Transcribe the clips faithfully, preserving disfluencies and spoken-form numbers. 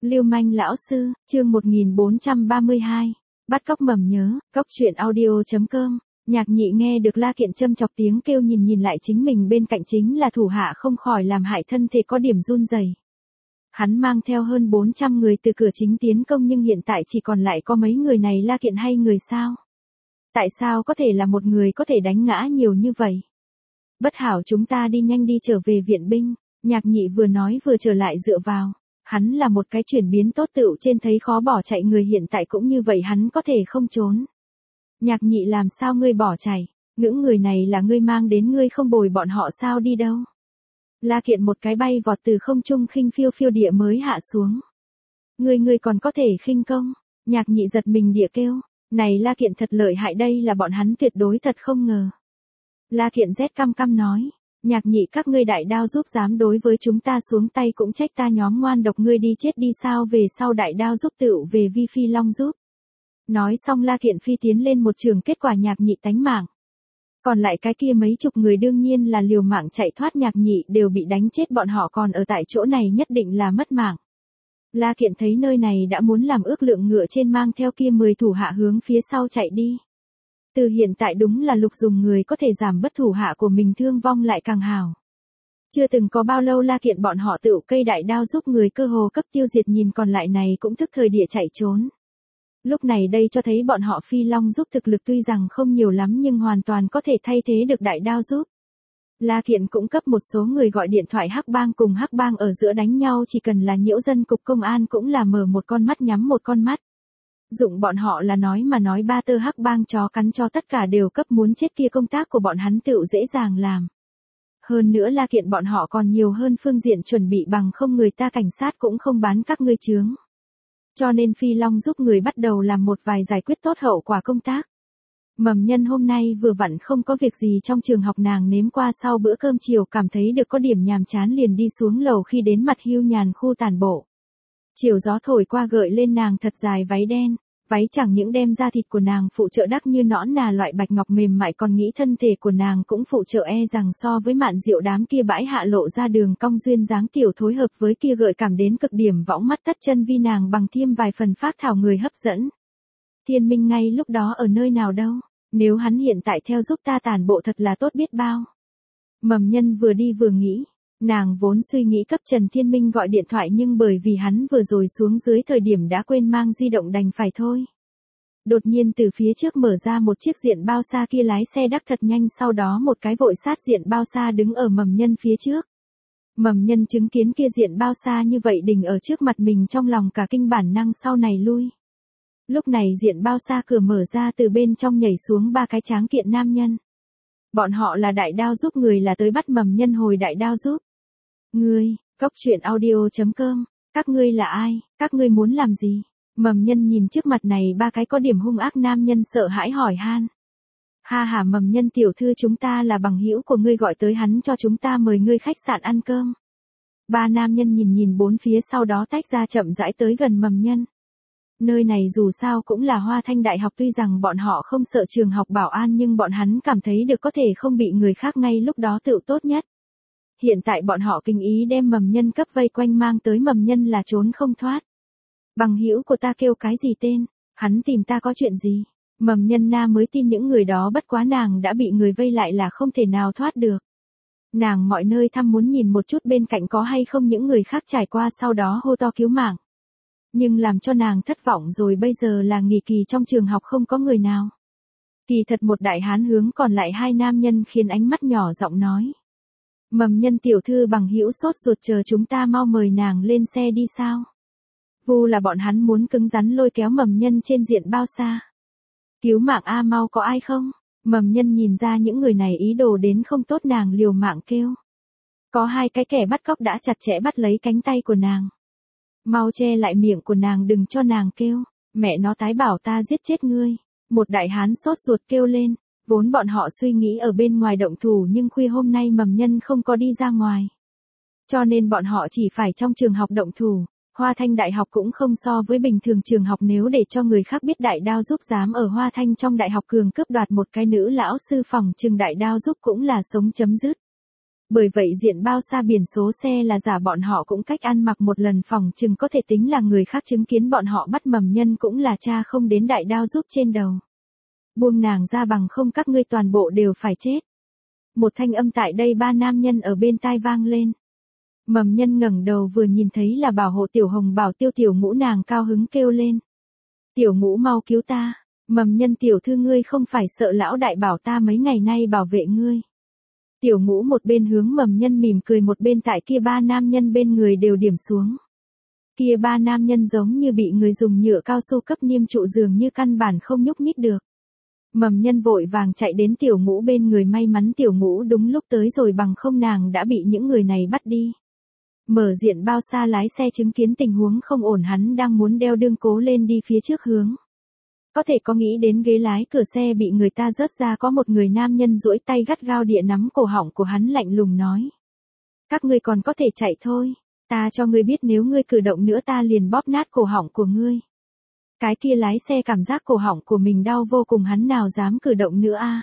Lưu manh lão sư, chương một nghìn bốn trăm ba mươi hai. Bắt cóc mầm nhớ, cóc truyện audio chấm com. Nhạc Nhị nghe được La Kiện châm chọc tiếng kêu nhìn nhìn lại chính mình bên cạnh chính là thủ hạ không khỏi làm hại thân thể có điểm run rẩy. Hắn mang theo hơn bốn trăm người từ cửa chính tiến công nhưng hiện tại chỉ còn lại có mấy người này. La Kiện hay người sao? Tại sao có thể là một người có thể đánh ngã nhiều như vậy? Bất hảo, chúng ta đi nhanh đi trở về viện binh. Nhạc Nhị vừa nói vừa trở lại dựa vào. Hắn là một cái chuyển biến tốt tựu trên thấy khó bỏ chạy người, hiện tại cũng như vậy, hắn có thể không trốn. Nhạc Nhị, làm sao ngươi bỏ chạy? Những người này là ngươi mang đến, ngươi không bồi bọn họ sao đi đâu? La Kiện một cái bay vọt từ không trung khinh phiêu phiêu địa mới hạ xuống. Ngươi ngươi còn có thể khinh công? Nhạc Nhị giật mình địa kêu. Này La Kiện thật lợi hại, đây là bọn hắn tuyệt đối thật không ngờ. La Kiện rét căm căm nói. Nhạc Nhị, các ngươi đại đao giúp dám đối với chúng ta xuống tay, cũng trách ta nhóm ngoan độc, ngươi đi chết đi, sao về sau đại đao giúp tựu về vi phi long giúp. Nói xong La Kiện phi tiến lên một trường, kết quả Nhạc Nhị tánh mạng. Còn lại cái kia mấy chục người đương nhiên là liều mạng chạy thoát, Nhạc Nhị đều bị đánh chết, bọn họ còn ở tại chỗ này nhất định là mất mạng. La Kiện thấy nơi này đã muốn làm ước lượng, ngựa trên mang theo kia mười thủ hạ hướng phía sau chạy đi. Từ hiện tại đúng là lục dùng người có thể giảm bất thủ hạ của mình thương vong lại càng hảo. Chưa từng có bao lâu La Kiện bọn họ tựu cây đại đao giúp người cơ hồ cấp tiêu diệt, nhìn còn lại này cũng thức thời địa chạy trốn. Lúc này đây cho thấy bọn họ phi long giúp thực lực tuy rằng không nhiều lắm nhưng hoàn toàn có thể thay thế được đại đao giúp. La Kiện cũng cấp một số người gọi điện thoại Hắc Bang, cùng Hắc Bang ở giữa đánh nhau chỉ cần là nhiễu dân, cục công an cũng là mở một con mắt nhắm một con mắt. Dụng bọn họ là nói mà nói, ba tơ Hắc Bang chó cắn cho tất cả đều cấp, muốn chết kia công tác của bọn hắn tựu dễ dàng làm. Hơn nữa La Kiện bọn họ còn nhiều hơn phương diện chuẩn bị, bằng không người ta cảnh sát cũng không bán các ngươi chướng. Cho nên phi long giúp người bắt đầu làm một vài giải quyết tốt hậu quả công tác. Mầm Nhân hôm nay vừa vặn không có việc gì trong trường học, nàng nếm qua sau bữa cơm chiều cảm thấy được có điểm nhàm chán, liền đi xuống lầu, khi đến mặt hưu nhàn khu tàn bộ. Chiều gió thổi qua gợi lên nàng thật dài váy đen, váy chẳng những đem da thịt của nàng phụ trợ đắc như nõn nà loại bạch ngọc mềm mại, còn nghĩ thân thể của nàng cũng phụ trợ e rằng so với Mạn Diệu đám kia bãi hạ lộ ra đường cong duyên dáng tiểu thối hợp với kia gợi cảm đến cực điểm võng mắt tất chân vi nàng bằng thêm vài phần phác thảo người hấp dẫn. Thiên Minh ngay lúc đó ở nơi nào đâu, nếu hắn hiện tại theo giúp ta tản bộ thật là tốt biết bao. Mầm Nhân vừa đi vừa nghĩ. Nàng vốn suy nghĩ cấp Trần Thiên Minh gọi điện thoại, nhưng bởi vì hắn vừa rồi xuống dưới thời điểm đã quên mang di động đành phải thôi. Đột nhiên từ phía trước mở ra một chiếc diện bao xa, kia lái xe đắc thật nhanh, sau đó một cái vội sát diện bao xa đứng ở Mầm Nhân phía trước. Mầm Nhân chứng kiến kia diện bao xa như vậy đình ở trước mặt mình, trong lòng cả kinh, bản năng sau này lui. Lúc này diện bao xa cửa mở ra, từ bên trong nhảy xuống ba cái tráng kiện nam nhân. Bọn họ là đại đao giúp người, là tới bắt Mầm Nhân hồi đại đao giúp. Ngươi, cóc truyện audio chấm com, các ngươi là ai, các ngươi muốn làm gì? Mầm Nhân nhìn trước mặt này ba cái có điểm hung ác nam nhân sợ hãi hỏi han. Ha ha, Mầm Nhân tiểu thư, chúng ta là bằng hữu của ngươi, gọi tới hắn cho chúng ta mời ngươi khách sạn ăn cơm. Ba nam nhân nhìn nhìn bốn phía, sau đó tách ra chậm rãi tới gần Mầm Nhân. Nơi này dù sao cũng là Hoa Thanh Đại học, tuy rằng bọn họ không sợ trường học bảo an nhưng bọn hắn cảm thấy được có thể không bị người khác ngay lúc đó tựu tốt nhất. Hiện tại bọn họ kinh ý đem Mầm Nhân cấp vây quanh mang tới, Mầm Nhân là trốn không thoát. Bằng hữu của ta kêu cái gì tên, hắn tìm ta có chuyện gì? Mầm Nhân na mới tin những người đó, bất quá nàng đã bị người vây lại là không thể nào thoát được. Nàng mọi nơi thăm muốn nhìn một chút bên cạnh có hay không những người khác trải qua, sau đó hô to cứu mạng. Nhưng làm cho nàng thất vọng rồi, bây giờ là nghỉ kỳ, trong trường học không có người nào. Kỳ thật một đại hán hướng còn lại hai nam nhân khiến ánh mắt nhỏ giọng nói. Mầm Nhân tiểu thư, bằng hữu sốt ruột chờ chúng ta mau mời nàng lên xe đi sao? Vu là bọn hắn muốn cứng rắn lôi kéo Mầm Nhân trên diện bao xa. Cứu mạng a, mau có ai không? Mầm Nhân nhìn ra những người này ý đồ đến không tốt, nàng liều mạng kêu. Có hai cái kẻ bắt cóc đã chặt chẽ bắt lấy cánh tay của nàng. Mau che lại miệng của nàng, đừng cho nàng kêu. Mẹ nó tái bảo ta giết chết ngươi. Một đại hán sốt ruột kêu lên. Vốn bọn họ suy nghĩ ở bên ngoài động thủ, nhưng khuya hôm nay Mầm Nhân không có đi ra ngoài. Cho nên bọn họ chỉ phải trong trường học động thủ. Hoa Thanh Đại học cũng không so với bình thường trường học, nếu để cho người khác biết đại đao giúp dám ở Hoa Thanh trong đại học cường cướp đoạt một cái nữ lão sư, phòng trường đại đao giúp cũng là sống chấm dứt. Bởi vậy diện bao xa biển số xe là giả, bọn họ cũng cách ăn mặc một lần, phòng chừng có thể tính là người khác chứng kiến bọn họ bắt Mầm Nhân cũng là cha không đến đại đao giúp trên đầu. Buông nàng ra bằng không các ngươi toàn bộ đều phải chết. Một thanh âm tại đây ba nam nhân ở bên tai vang lên. Mầm Nhân ngẩng đầu vừa nhìn thấy là bảo hộ Tiểu Hồng Bảo Tiêu, Tiểu Ngũ nàng cao hứng kêu lên. Tiểu Ngũ mau cứu ta, Mầm Nhân tiểu thư ngươi không phải sợ lão đại bảo ta mấy ngày nay bảo vệ ngươi. Tiểu Ngũ một bên hướng Mầm Nhân mỉm cười một bên tại kia ba nam nhân bên người đều điểm xuống. Kia ba nam nhân giống như bị người dùng nhựa cao su cấp niêm trụ, dường như căn bản không nhúc nhích được. Mầm Nhân vội vàng chạy đến Tiểu Ngũ bên người, may mắn Tiểu Ngũ đúng lúc tới rồi, bằng không nàng đã bị những người này bắt đi. Mở diện bao xa lái xe chứng kiến tình huống không ổn, hắn đang muốn đeo đương cố lên đi phía trước hướng. Có thể có nghĩ đến ghế lái cửa xe bị người ta rớt ra, có một người nam nhân duỗi tay gắt gao địa nắm cổ họng của hắn, lạnh lùng nói. Các ngươi còn có thể chạy thôi, ta cho ngươi biết nếu ngươi cử động nữa ta liền bóp nát cổ họng của ngươi. Cái kia lái xe cảm giác cổ họng của mình đau vô cùng, hắn nào dám cử động nữa a.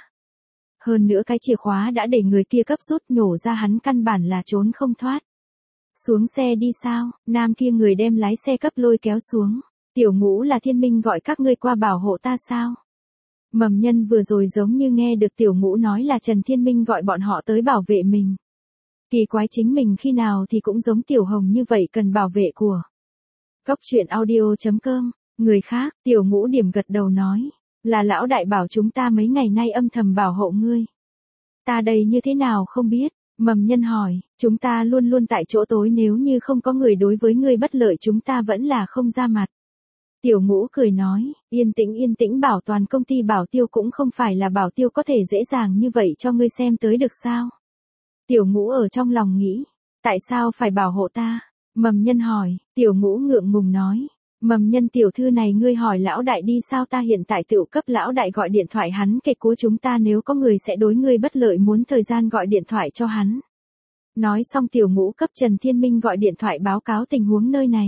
Hơn nữa cái chìa khóa đã để người kia cấp rút, nhổ ra hắn căn bản là trốn không thoát. Xuống xe đi sao, nam kia người đem lái xe cấp lôi kéo xuống. Tiểu Ngũ là Thiên Minh gọi các ngươi qua bảo hộ ta sao? Mầm Nhân vừa rồi giống như nghe được Tiểu Ngũ nói là Trần Thiên Minh gọi bọn họ tới bảo vệ mình. Kỳ quái, chính mình khi nào thì cũng giống Tiểu Hồng như vậy cần bảo vệ của. Góc truyện audio chấm com, người khác, Tiểu Ngũ điểm gật đầu nói, là lão đại bảo chúng ta mấy ngày nay âm thầm bảo hộ ngươi. Ta đây như thế nào không biết, Mầm Nhân hỏi, chúng ta luôn luôn tại chỗ tối, nếu như không có người đối với ngươi bất lợi chúng ta vẫn là không ra mặt. Tiểu Ngũ cười nói, yên tĩnh yên tĩnh, bảo toàn công ty Bảo Tiêu cũng không phải là Bảo Tiêu có thể dễ dàng như vậy cho ngươi xem tới được sao? Tiểu Ngũ ở trong lòng nghĩ, tại sao phải bảo hộ ta? Mầm Nhân hỏi, Tiểu Ngũ ngượng ngùng nói, Mầm Nhân tiểu thư này ngươi hỏi lão đại đi sao, ta hiện tại tự cấp lão đại gọi điện thoại, hắn kể của chúng ta nếu có người sẽ đối ngươi bất lợi muốn thời gian gọi điện thoại cho hắn. Nói xong Tiểu Ngũ cấp Trần Thiên Minh gọi điện thoại báo cáo tình huống nơi này.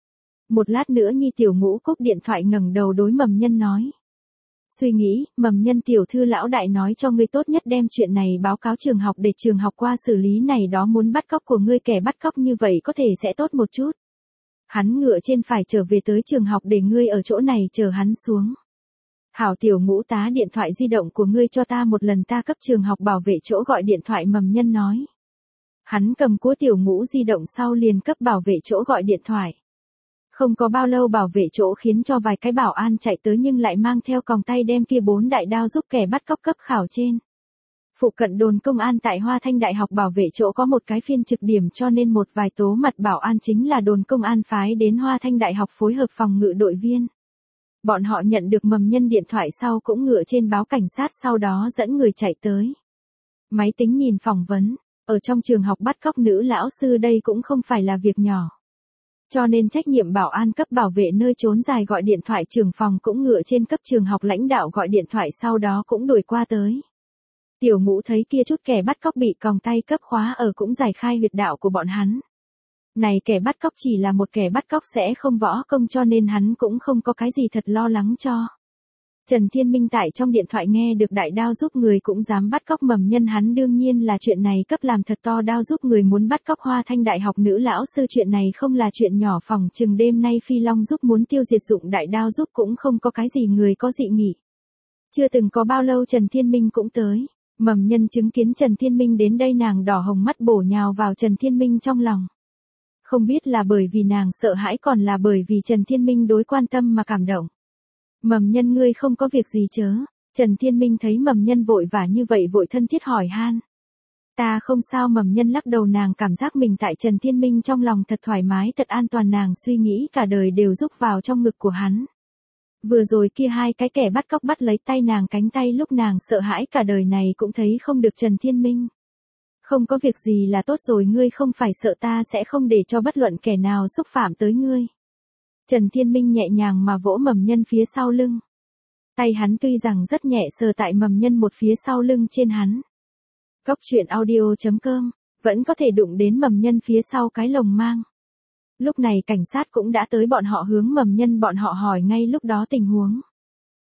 Một lát nữa nhi Tiểu Ngũ cúp điện thoại ngẩng đầu đối Mầm Nhân nói. Suy nghĩ, Mầm Nhân tiểu thư lão đại nói cho ngươi tốt nhất đem chuyện này báo cáo trường học để trường học qua xử lý này đó, muốn bắt cóc của ngươi kẻ bắt cóc như vậy có thể sẽ tốt một chút. Hắn ngựa trên phải trở về tới trường học để ngươi ở chỗ này chờ hắn xuống. Hảo Tiểu Ngũ, tá điện thoại di động của ngươi cho ta một lần, ta cấp trường học bảo vệ chỗ gọi điện thoại, Mầm Nhân nói. Hắn cầm của Tiểu Ngũ di động sau liền cấp bảo vệ chỗ gọi điện thoại. Không có bao lâu bảo vệ chỗ khiến cho vài cái bảo an chạy tới, nhưng lại mang theo còng tay đem kia bốn đại đao giúp kẻ bắt cóc cấp khảo trên. Phụ cận đồn công an tại Hoa Thanh Đại học bảo vệ chỗ có một cái phiên trực điểm, cho nên một vài tố mặt bảo an chính là đồn công an phái đến Hoa Thanh Đại học phối hợp phòng ngự đội viên. Bọn họ nhận được Mầm Nhân điện thoại sau cũng ngựa trên báo cảnh sát, sau đó dẫn người chạy tới. Máy tính nhìn phỏng vấn, ở trong trường học bắt cóc nữ lão sư đây cũng không phải là việc nhỏ. Cho nên trách nhiệm bảo an cấp bảo vệ nơi trốn dài gọi điện thoại, trưởng phòng cũng ngựa trên cấp trường học lãnh đạo gọi điện thoại, sau đó cũng đuổi qua tới. Tiểu Ngũ thấy kia chút kẻ bắt cóc bị còng tay cấp khóa ở cũng giải khai huyệt đạo của bọn hắn. Này kẻ bắt cóc chỉ là một kẻ bắt cóc sẽ không võ công, cho nên hắn cũng không có cái gì thật lo lắng cho. Trần Thiên Minh tại trong điện thoại nghe được đại đao giúp người cũng dám bắt cóc Mầm Nhân, hắn đương nhiên là chuyện này cấp làm thật to, đao giúp người muốn bắt cóc Hoa Thanh Đại học nữ lão sư, chuyện này không là chuyện nhỏ, phòng chừng đêm nay Phi Long giúp muốn tiêu diệt dụng đại đao giúp cũng không có cái gì người có dị nghị. Chưa từng có bao lâu Trần Thiên Minh cũng tới. Mầm Nhân chứng kiến Trần Thiên Minh đến đây nàng đỏ hồng mắt bổ nhào vào Trần Thiên Minh trong lòng. Không biết là bởi vì nàng sợ hãi còn là bởi vì Trần Thiên Minh đối quan tâm mà cảm động. Mầm Nhân ngươi không có việc gì chớ? Trần Thiên Minh thấy Mầm Nhân vội vã như vậy vội thân thiết hỏi han. Ta không sao, Mầm Nhân lắc đầu, nàng cảm giác mình tại Trần Thiên Minh trong lòng thật thoải mái thật an toàn, nàng suy nghĩ cả đời đều rúc vào trong ngực của hắn. Vừa rồi kia hai cái kẻ bắt cóc bắt lấy tay nàng cánh tay, lúc nàng sợ hãi cả đời này cũng thấy không được Trần Thiên Minh. Không có việc gì là tốt rồi, ngươi không phải sợ, ta sẽ không để cho bất luận kẻ nào xúc phạm tới ngươi. Trần Thiên Minh nhẹ nhàng mà vỗ Mầm Nhân phía sau lưng. Tay hắn tuy rằng rất nhẹ sờ tại Mầm Nhân một phía sau lưng trên hắn. Góc truyện audio chấm com, vẫn có thể đụng đến Mầm Nhân phía sau cái lồng mang. Lúc này cảnh sát cũng đã tới, bọn họ hướng Mầm Nhân bọn họ hỏi ngay lúc đó tình huống.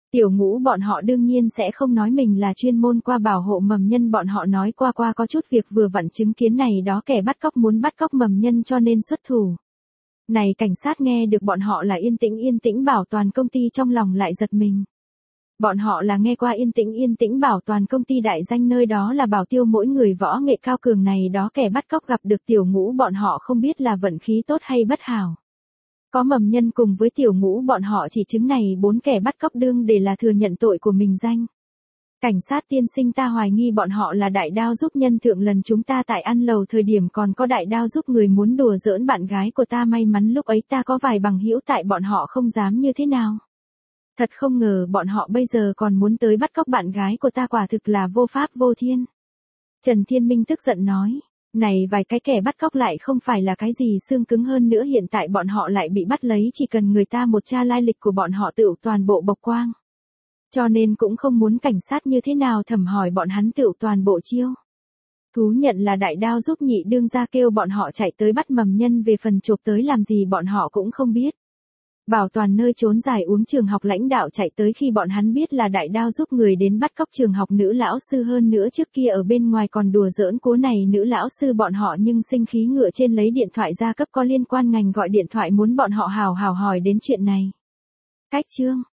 Tiểu Ngũ bọn họ đương nhiên sẽ không nói mình là chuyên môn qua bảo hộ mầm nhân, bọn họ nói qua qua có chút việc vừa vặn chứng kiến này đó kẻ bắt cóc muốn bắt cóc mầm nhân cho nên xuất thủ. Này cảnh sát nghe được bọn họ là Yên Tĩnh Yên Tĩnh Bảo Toàn công ty trong lòng lại giật mình. Bọn họ là nghe qua Yên Tĩnh Yên Tĩnh Bảo Toàn công ty đại danh, nơi đó là bảo tiêu mỗi người võ nghệ cao cường, này đó kẻ bắt cóc gặp được Tiểu Ngũ bọn họ không biết là vận khí tốt hay bất hảo. Có mầm nhân cùng với Tiểu Ngũ bọn họ chỉ chứng này bốn kẻ bắt cóc đương để là thừa nhận tội của mình danh. Cảnh sát tiên sinh, ta hoài nghi bọn họ là đại đao giúp nhân thượng lần chúng ta tại ăn lầu thời điểm còn có đại đao giúp người muốn đùa giỡn bạn gái của ta, may mắn lúc ấy ta có vài bằng hữu tại, bọn họ không dám như thế nào. Thật không ngờ bọn họ bây giờ còn muốn tới bắt cóc bạn gái của ta, quả thực là vô pháp vô thiên. Trần Thiên Minh tức giận nói, này vài cái kẻ bắt cóc lại không phải là cái gì xương cứng, hơn nữa hiện tại bọn họ lại bị bắt lấy, chỉ cần người ta một tra lai lịch của bọn họ tựu toàn bộ bộc quang. Cho nên cũng không muốn cảnh sát như thế nào thẩm hỏi bọn hắn tựu toàn bộ chiêu. Thú nhận là đại đao giúp nhị đương gia kêu bọn họ chạy tới bắt mầm nhân, về phần chộp tới làm gì bọn họ cũng không biết. Bảo Toàn nơi trốn giải uống trường học lãnh đạo chạy tới khi bọn hắn biết là đại đao giúp người đến bắt cóc trường học nữ lão sư, hơn nữa trước kia ở bên ngoài còn đùa giỡn cố này nữ lão sư, bọn họ nhưng sinh khí ngựa trên lấy điện thoại ra cấp có liên quan ngành gọi điện thoại muốn bọn họ hào hào hỏi đến chuyện này. Cách chương